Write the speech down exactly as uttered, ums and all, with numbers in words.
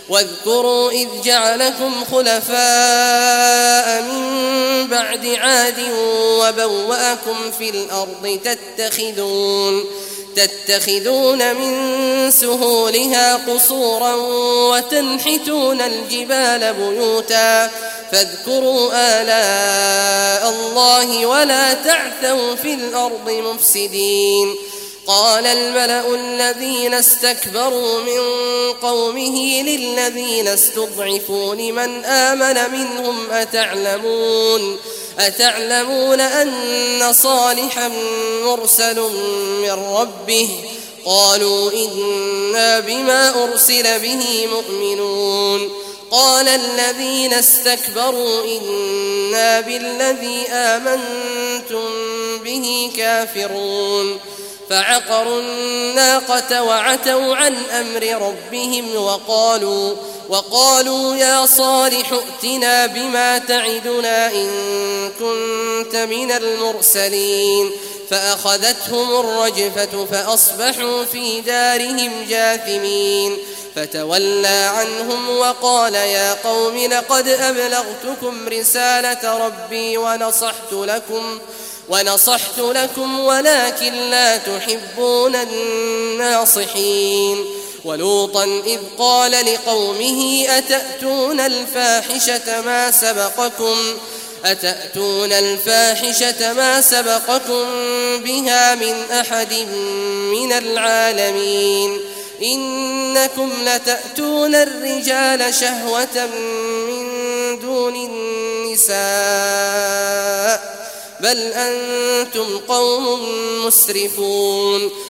واذكروا إذ جعلكم خلفاء من بعد عاد وبوأكم في الأرض تتخذون تتخذون من سهولها قصورا وتنحتون الجبال بيوتا فاذكروا آلاء الله ولا تعثوا في الأرض مفسدين. قال الملأ الذين استكبروا من قومه للذين استضعفوا لمن آمن منهم أتعلمون أتعلمون أن صالحا مرسل من ربه قالوا إنا بما أرسل به مؤمنون. قال الذين استكبروا إنا بالذي آمنتم به كافرون. فعقروا الناقة وعتوا عن أمر ربهم وقالوا وقالوا يا صالح ائتنا بما تعدنا إن كنت من المرسلين. فأخذتهم الرجفة فأصبحوا في دارهم جاثمين. فتولى عنهم وقال يا قوم لقد أبلغتكم رسالة ربي ونصحت لكم ونصحت لكم ولكن لا تحبون الناصحين. ولوطا إذ قال لقومه أتأتون الفاحشة ما سبقكم أتأتون الفاحشة ما سبقكم بها من أحد من العالمين. إنكم لتأتون الرجال شهوة من دون النساء بل أنتم قوم مسرفون.